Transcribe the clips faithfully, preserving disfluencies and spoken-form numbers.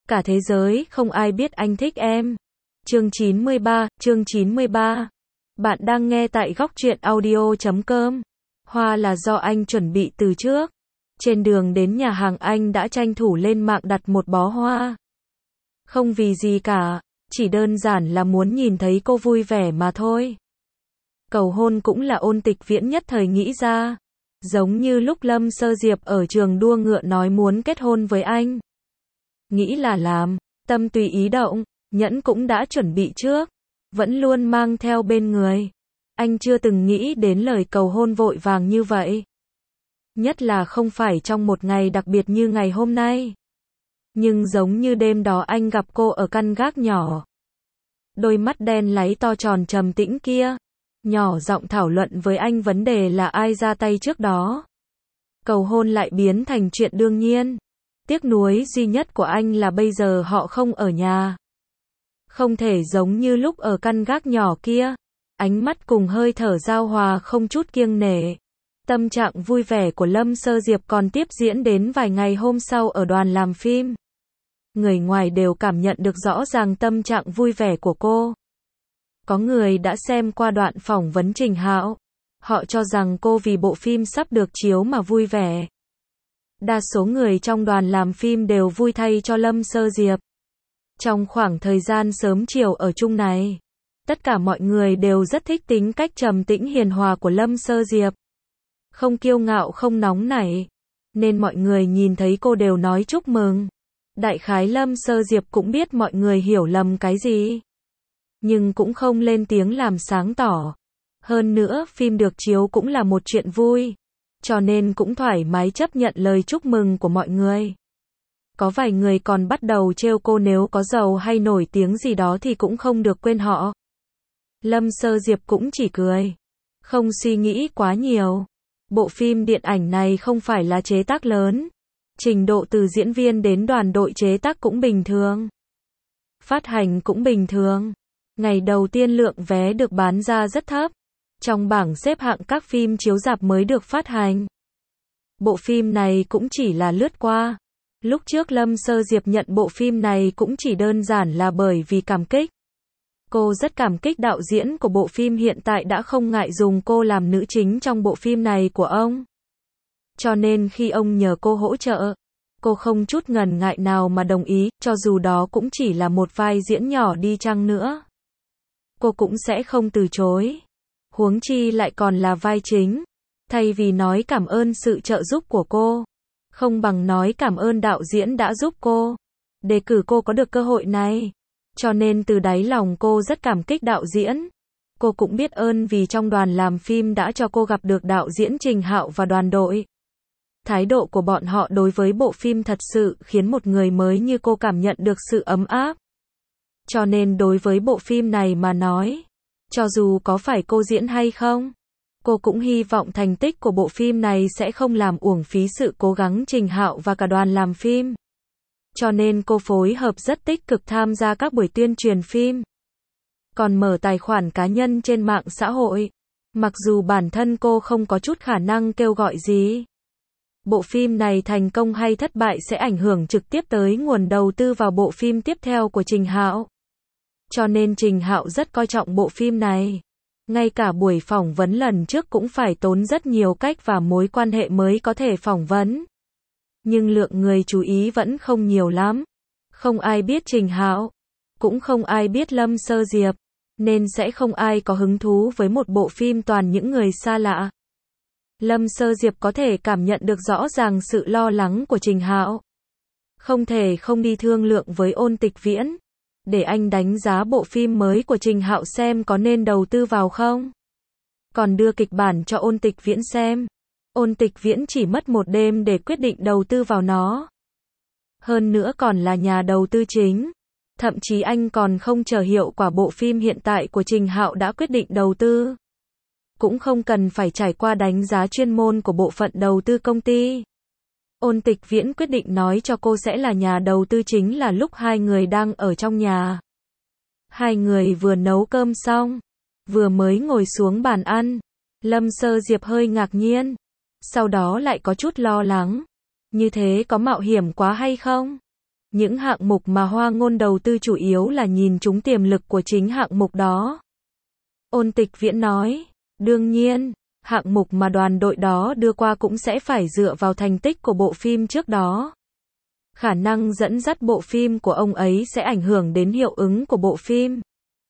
Cả thế giới không ai biết anh thích em. Chương chín mươi ba, chương chín mươi ba. Bạn đang nghe tại góc truyện audio chấm com. Hoa là do anh chuẩn bị từ trước. Trên đường đến nhà hàng anh đã tranh thủ lên mạng đặt một bó hoa. Không vì gì cả, chỉ đơn giản là muốn nhìn thấy cô vui vẻ mà thôi. Cầu hôn cũng là Ôn Tịch Viễn nhất thời nghĩ ra. Giống như lúc Lâm Sơ Diệp ở trường đua ngựa nói muốn kết hôn với anh. Nghĩ là làm, tâm tùy ý động, nhẫn cũng đã chuẩn bị trước, vẫn luôn mang theo bên người. Anh chưa từng nghĩ đến lời cầu hôn vội vàng như vậy. Nhất là không phải trong một ngày đặc biệt như ngày hôm nay. Nhưng giống như đêm đó anh gặp cô ở căn gác nhỏ. Đôi mắt đen láy to tròn trầm tĩnh kia, nhỏ giọng thảo luận với anh vấn đề là ai ra tay trước đó. Cầu hôn lại biến thành chuyện đương nhiên. Tiếc nuối duy nhất của anh là bây giờ họ không ở nhà. Không thể giống như lúc ở căn gác nhỏ kia. Ánh mắt cùng hơi thở giao hòa không chút kiêng nể. Tâm trạng vui vẻ của Lâm Sơ Diệp còn tiếp diễn đến vài ngày hôm sau ở đoàn làm phim. Người ngoài đều cảm nhận được rõ ràng tâm trạng vui vẻ của cô. Có người đã xem qua đoạn phỏng vấn Trình Hạo. Họ cho rằng cô vì bộ phim sắp được chiếu mà vui vẻ. Đa số người trong đoàn làm phim đều vui thay cho Lâm Sơ Diệp. Trong khoảng thời gian sớm chiều ở chung này, tất cả mọi người đều rất thích tính cách trầm tĩnh hiền hòa của Lâm Sơ Diệp. Không kiêu ngạo không nóng nảy, nên mọi người nhìn thấy cô đều nói chúc mừng. Đại khái Lâm Sơ Diệp cũng biết mọi người hiểu lầm cái gì, nhưng cũng không lên tiếng làm sáng tỏ. Hơn nữa, phim được chiếu cũng là một chuyện vui, cho nên cũng thoải mái chấp nhận lời chúc mừng của mọi người. Có vài người còn bắt đầu trêu cô nếu có giàu hay nổi tiếng gì đó thì cũng không được quên họ. Lâm Sơ Diệp cũng chỉ cười, không suy nghĩ quá nhiều. Bộ phim điện ảnh này không phải là chế tác lớn, trình độ từ diễn viên đến đoàn đội chế tác cũng bình thường. Phát hành cũng bình thường. Ngày đầu tiên lượng vé được bán ra rất thấp, trong bảng xếp hạng các phim chiếu rạp mới được phát hành. Bộ phim này cũng chỉ là lướt qua. Lúc trước Lâm Sơ Diệp nhận bộ phim này cũng chỉ đơn giản là bởi vì cảm kích. Cô rất cảm kích đạo diễn của bộ phim hiện tại đã không ngại dùng cô làm nữ chính trong bộ phim này của ông. Cho nên khi ông nhờ cô hỗ trợ, cô không chút ngần ngại nào mà đồng ý, cho dù đó cũng chỉ là một vai diễn nhỏ đi chăng nữa. Cô cũng sẽ không từ chối. Huống chi lại còn là vai chính. Thay vì nói cảm ơn sự trợ giúp của cô, không bằng nói cảm ơn đạo diễn đã giúp cô, đề cử cô có được cơ hội này. Cho nên từ đáy lòng cô rất cảm kích đạo diễn. Cô cũng biết ơn vì trong đoàn làm phim đã cho cô gặp được đạo diễn Trình Hạo và đoàn đội. Thái độ của bọn họ đối với bộ phim thật sự khiến một người mới như cô cảm nhận được sự ấm áp. Cho nên đối với bộ phim này mà nói, cho dù có phải cô diễn hay không, cô cũng hy vọng thành tích của bộ phim này sẽ không làm uổng phí sự cố gắng Trình Hạo và cả đoàn làm phim. Cho nên cô phối hợp rất tích cực tham gia các buổi tuyên truyền phim. Còn mở tài khoản cá nhân trên mạng xã hội. Mặc dù bản thân cô không có chút khả năng kêu gọi gì. Bộ phim này thành công hay thất bại sẽ ảnh hưởng trực tiếp tới nguồn đầu tư vào bộ phim tiếp theo của Trình Hạo. Cho nên Trình Hạo rất coi trọng bộ phim này. Ngay cả buổi phỏng vấn lần trước cũng phải tốn rất nhiều cách và mối quan hệ mới có thể phỏng vấn. Nhưng lượng người chú ý vẫn không nhiều lắm. Không ai biết Trình Hạo, cũng không ai biết Lâm Sơ Diệp, nên sẽ không ai có hứng thú với một bộ phim toàn những người xa lạ. Lâm Sơ Diệp có thể cảm nhận được rõ ràng sự lo lắng của Trình Hạo. Không thể không đi thương lượng với Ôn Tịch Viễn, để anh đánh giá bộ phim mới của Trình Hạo xem có nên đầu tư vào không. Còn đưa kịch bản cho Ôn Tịch Viễn xem. Ôn Tịch Viễn chỉ mất một đêm để quyết định đầu tư vào nó. Hơn nữa còn là nhà đầu tư chính. Thậm chí anh còn không chờ hiệu quả bộ phim hiện tại của Trình Hạo đã quyết định đầu tư. Cũng không cần phải trải qua đánh giá chuyên môn của bộ phận đầu tư công ty. Ôn Tịch Viễn quyết định nói cho cô sẽ là nhà đầu tư chính là lúc hai người đang ở trong nhà. Hai người vừa nấu cơm xong, vừa mới ngồi xuống bàn ăn. Lâm Sơ Diệp hơi ngạc nhiên, sau đó lại có chút lo lắng. Như thế có mạo hiểm quá hay không? Những hạng mục mà Hoa Ngôn đầu tư chủ yếu là nhìn trúng tiềm lực của chính hạng mục đó. Ôn Tịch Viễn nói, đương nhiên, hạng mục mà đoàn đội đó đưa qua cũng sẽ phải dựa vào thành tích của bộ phim trước đó. Khả năng dẫn dắt bộ phim của ông ấy sẽ ảnh hưởng đến hiệu ứng của bộ phim.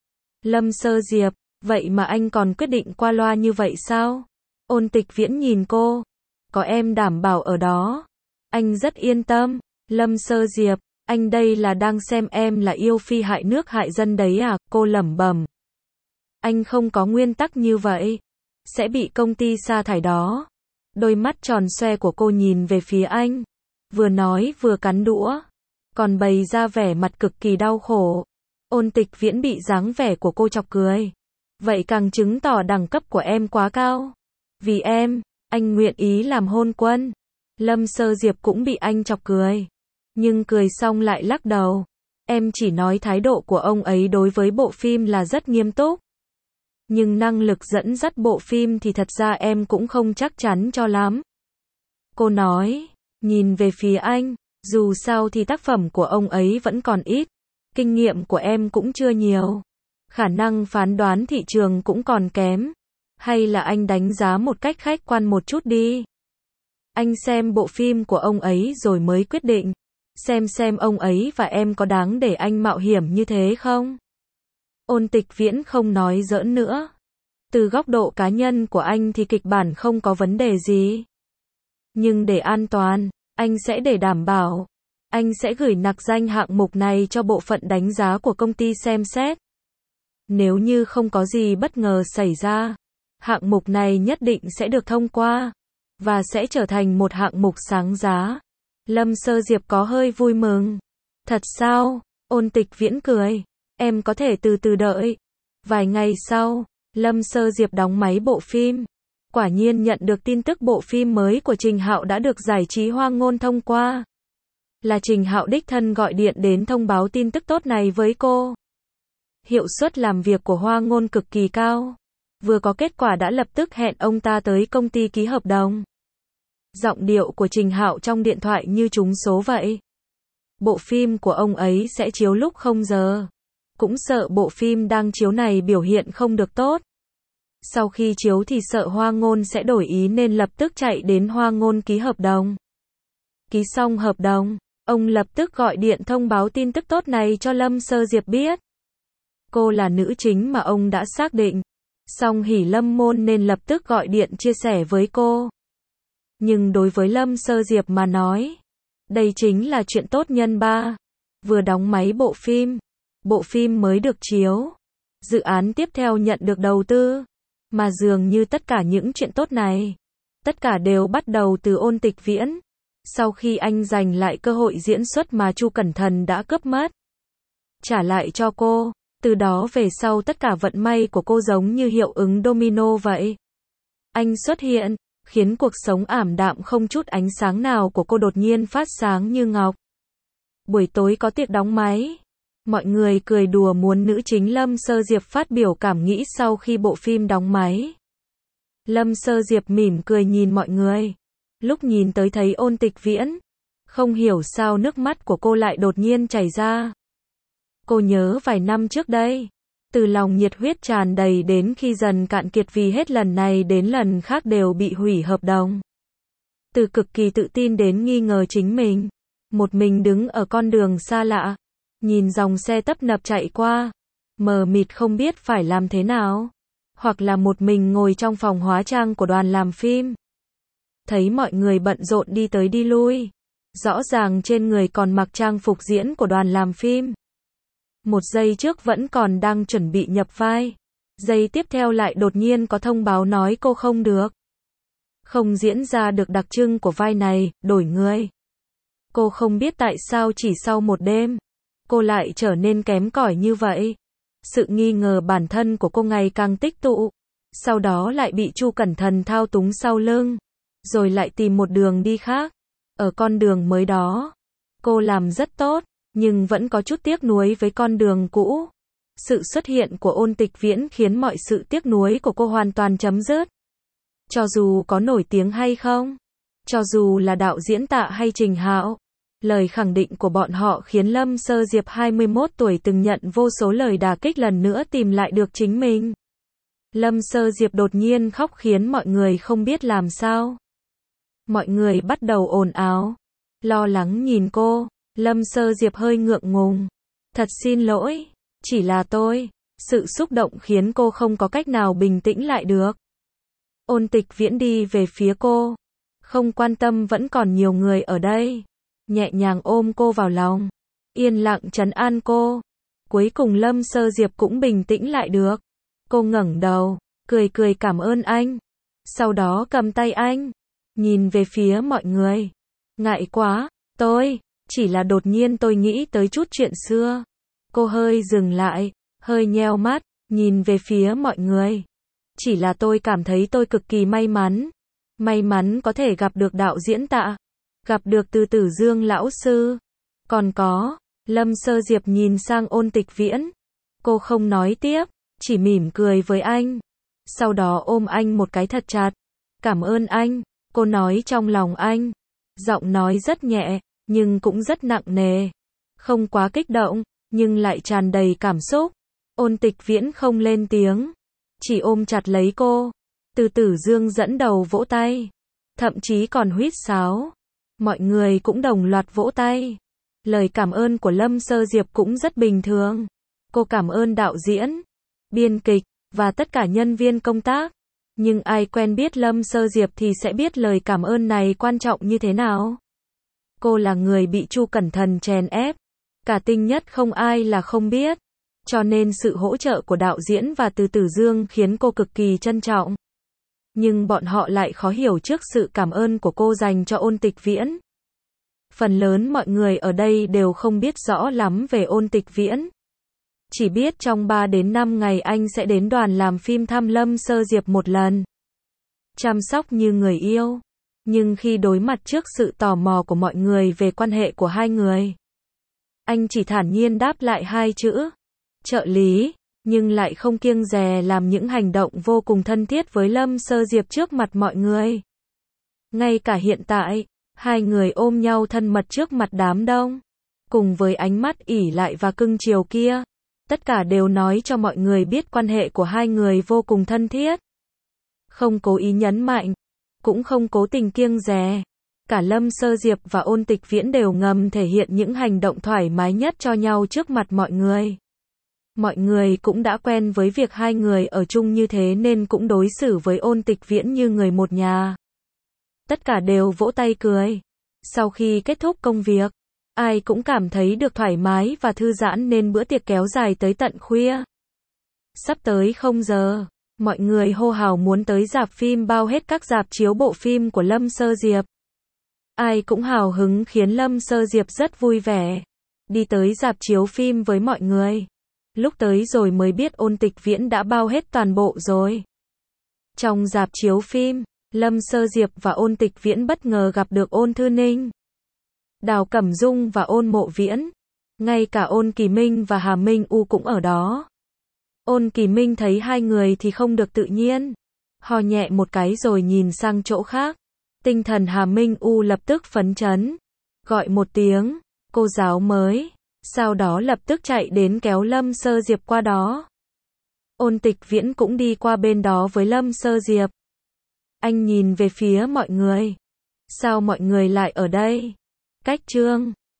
Lâm Sơ Diệp, vậy mà anh còn quyết định qua loa như vậy sao? Ôn Tịch Viễn nhìn cô, có em đảm bảo ở đó. Anh rất yên tâm. Lâm Sơ Diệp, anh đây là đang xem em là yêu phi hại nước hại dân đấy à? Cô lẩm bẩm. Anh không có nguyên tắc như vậy. Sẽ bị công ty sa thải đó. Đôi mắt tròn xoe của cô nhìn về phía anh. Vừa nói vừa cắn đũa. Còn bày ra vẻ mặt cực kỳ đau khổ. Ôn Tịch Viễn bị dáng vẻ của cô chọc cười. Vậy càng chứng tỏ đẳng cấp của em quá cao. Vì em, anh nguyện ý làm hôn quân. Lâm Sơ Diệp cũng bị anh chọc cười. Nhưng cười xong lại lắc đầu. Em chỉ nói thái độ của ông ấy đối với bộ phim là rất nghiêm túc. Nhưng năng lực dẫn dắt bộ phim thì thật ra em cũng không chắc chắn cho lắm. Cô nói, nhìn về phía anh, dù sao thì tác phẩm của ông ấy vẫn còn ít. Kinh nghiệm của em cũng chưa nhiều. Khả năng phán đoán thị trường cũng còn kém. Hay là anh đánh giá một cách khách quan một chút đi. Anh xem bộ phim của ông ấy rồi mới quyết định. Xem xem ông ấy và em có đáng để anh mạo hiểm như thế không? Ôn Tịch Viễn không nói giỡn nữa. Từ góc độ cá nhân của anh thì kịch bản không có vấn đề gì. Nhưng để an toàn, anh sẽ để đảm bảo. Anh sẽ gửi nặc danh hạng mục này cho bộ phận đánh giá của công ty xem xét. Nếu như không có gì bất ngờ xảy ra, hạng mục này nhất định sẽ được thông qua. Và sẽ trở thành một hạng mục sáng giá. Lâm Sơ Diệp có hơi vui mừng. Thật sao? Ôn Tịch Viễn cười. Em có thể từ từ đợi. Vài ngày sau, Lâm Sơ Diệp đóng máy bộ phim. Quả nhiên nhận được tin tức bộ phim mới của Trình Hạo đã được giải trí Hoa Ngôn thông qua. Là Trình Hạo đích thân gọi điện đến thông báo tin tức tốt này với cô. Hiệu suất làm việc của Hoa Ngôn cực kỳ cao. Vừa có kết quả đã lập tức hẹn ông ta tới công ty ký hợp đồng. Giọng điệu của Trình Hạo trong điện thoại như trúng số vậy. Bộ phim của ông ấy sẽ chiếu lúc không giờ. Cũng sợ bộ phim đang chiếu này biểu hiện không được tốt. Sau khi chiếu thì sợ Hoa Ngôn sẽ đổi ý nên lập tức chạy đến Hoa Ngôn ký hợp đồng. Ký xong hợp đồng, ông lập tức gọi điện thông báo tin tức tốt này cho Lâm Sơ Diệp biết. Cô là nữ chính mà ông đã xác định. Song hỉ lâm môn nên lập tức gọi điện chia sẻ với cô. Nhưng đối với Lâm Sơ Diệp mà nói, đây chính là chuyện tốt nhân ba. Vừa đóng máy bộ phim, bộ phim mới được chiếu. Dự án tiếp theo nhận được đầu tư. Mà dường như tất cả những chuyện tốt này, tất cả đều bắt đầu từ Ôn Tịch Viễn. Sau khi anh giành lại cơ hội diễn xuất mà Chu Cẩn Thần đã cướp mất. Trả lại cho cô. Từ đó về sau tất cả vận may của cô giống như hiệu ứng domino vậy. Anh xuất hiện, khiến cuộc sống ảm đạm không chút ánh sáng nào của cô đột nhiên phát sáng như ngọc. Buổi tối có tiệc đóng máy. Mọi người cười đùa muốn nữ chính Lâm Sơ Diệp phát biểu cảm nghĩ sau khi bộ phim đóng máy. Lâm Sơ Diệp mỉm cười nhìn mọi người. Lúc nhìn tới thấy Ôn Tịch Viễn, không hiểu sao nước mắt của cô lại đột nhiên chảy ra. Cô nhớ vài năm trước đây, từ lòng nhiệt huyết tràn đầy đến khi dần cạn kiệt vì hết lần này đến lần khác đều bị hủy hợp đồng. Từ cực kỳ tự tin đến nghi ngờ chính mình, một mình đứng ở con đường xa lạ, nhìn dòng xe tấp nập chạy qua, mờ mịt không biết phải làm thế nào, hoặc là một mình ngồi trong phòng hóa trang của đoàn làm phim. Thấy mọi người bận rộn đi tới đi lui, rõ ràng trên người còn mặc trang phục diễn của đoàn làm phim. Một giây trước vẫn còn đang chuẩn bị nhập vai. Giây tiếp theo lại đột nhiên có thông báo nói cô không được. Không diễn ra được đặc trưng của vai này, đổi người. Cô không biết tại sao chỉ sau một đêm, cô lại trở nên kém cỏi như vậy. Sự nghi ngờ bản thân của cô ngày càng tích tụ. Sau đó lại bị Chu Cẩn Thần thao túng sau lưng. Rồi lại tìm một đường đi khác. Ở con đường mới đó, cô làm rất tốt. Nhưng vẫn có chút tiếc nuối với con đường cũ. Sự xuất hiện của Ôn Tịch Viễn khiến mọi sự tiếc nuối của cô hoàn toàn chấm dứt. Cho dù có nổi tiếng hay không, cho dù là đạo diễn Tạ hay Trình Hạo, Lời khẳng định của bọn họ khiến Lâm Sơ Diệp hai mươi mốt tuổi từng nhận vô số lời đả kích lần nữa tìm lại được chính mình. Lâm Sơ Diệp đột nhiên khóc khiến mọi người không biết làm sao. Mọi người bắt đầu ồn ào, lo lắng nhìn cô. Lâm Sơ Diệp hơi ngượng ngùng. Thật xin lỗi, chỉ là tôi. Sự xúc động khiến cô không có cách nào bình tĩnh lại được. Ôn Tịch Viễn đi về phía cô. Không quan tâm vẫn còn nhiều người ở đây. Nhẹ nhàng ôm cô vào lòng. Yên lặng trấn an cô. Cuối cùng Lâm Sơ Diệp cũng bình tĩnh lại được. Cô ngẩng đầu, cười cười cảm ơn anh. Sau đó cầm tay anh. Nhìn về phía mọi người. Ngại quá, tôi, chỉ là đột nhiên tôi nghĩ tới chút chuyện xưa. Cô hơi dừng lại, hơi nheo mắt, nhìn về phía mọi người. Chỉ là tôi cảm thấy tôi cực kỳ may mắn. May mắn có thể gặp được đạo diễn Tạ. Gặp được Từ Tử Dương lão sư. Còn có, Lâm Sơ Diệp nhìn sang Ôn Tịch Viễn. Cô không nói tiếp, chỉ mỉm cười với anh. Sau đó ôm anh một cái thật chặt. Cảm ơn anh, cô nói trong lòng anh. Giọng nói rất nhẹ, nhưng cũng rất nặng nề. Không quá kích động, nhưng lại tràn đầy cảm xúc. Ôn Tịch Viễn không lên tiếng, chỉ ôm chặt lấy cô. Từ Tử Dương dẫn đầu vỗ tay, thậm chí còn huýt sáo. Mọi người cũng đồng loạt vỗ tay. Lời cảm ơn của Lâm Sơ Diệp cũng rất bình thường. Cô cảm ơn đạo diễn, biên kịch, và tất cả nhân viên công tác. Nhưng ai quen biết Lâm Sơ Diệp thì sẽ biết lời cảm ơn này quan trọng như thế nào. Cô là người bị Chu Cẩn Thần chèn ép. Cả Tinh Nhất không ai là không biết. Cho nên sự hỗ trợ của đạo diễn và Từ Tử Dương khiến cô cực kỳ trân trọng. Nhưng bọn họ lại khó hiểu trước sự cảm ơn của cô dành cho Ôn Tịch Viễn. Phần lớn mọi người ở đây đều không biết rõ lắm về Ôn Tịch Viễn. Chỉ biết trong ba đến năm ngày anh sẽ đến đoàn làm phim thăm Lâm Sơ Diệp một lần. Chăm sóc như người yêu. Nhưng khi đối mặt trước sự tò mò của mọi người về quan hệ của hai người, anh chỉ thản nhiên đáp lại hai chữ. Trợ lý. Nhưng lại không kiêng dè làm những hành động vô cùng thân thiết với Lâm Sơ Diệp trước mặt mọi người. Ngay cả hiện tại, hai người ôm nhau thân mật trước mặt đám đông. Cùng với ánh mắt ỷ lại và cưng chiều kia. Tất cả đều nói cho mọi người biết quan hệ của hai người vô cùng thân thiết. Không cố ý nhấn mạnh, cũng không cố tình kiêng dè. Cả Lâm Sơ Diệp và Ôn Tịch Viễn đều ngầm thể hiện những hành động thoải mái nhất cho nhau trước mặt mọi người. Mọi người cũng đã quen với việc hai người ở chung như thế nên cũng đối xử với Ôn Tịch Viễn như người một nhà. Tất cả đều vỗ tay cười. Sau khi kết thúc công việc, ai cũng cảm thấy được thoải mái và thư giãn nên bữa tiệc kéo dài tới tận khuya. Sắp tới không giờ, mọi người hô hào muốn tới rạp phim bao hết các rạp chiếu bộ phim của Lâm Sơ Diệp. Ai cũng hào hứng khiến Lâm Sơ Diệp rất vui vẻ. Đi tới rạp chiếu phim với mọi người. Lúc tới rồi mới biết Ôn Tịch Viễn đã bao hết toàn bộ rồi. Trong rạp chiếu phim, Lâm Sơ Diệp và Ôn Tịch Viễn bất ngờ gặp được Ôn Thư Ninh, Đào Cẩm Dung và Ôn Mộ Viễn. Ngay cả Ôn Kỳ Minh và Hà Minh U cũng ở đó. Ôn Kỳ Minh thấy hai người thì không được tự nhiên. Ho nhẹ một cái rồi nhìn sang chỗ khác. Tinh thần Hà Minh U lập tức phấn chấn. Gọi một tiếng, cô giáo mới. Sau đó lập tức chạy đến kéo Lâm Sơ Diệp qua đó. Ôn Tịch Viễn cũng đi qua bên đó với Lâm Sơ Diệp. Anh nhìn về phía mọi người. Sao mọi người lại ở đây? Cách Trương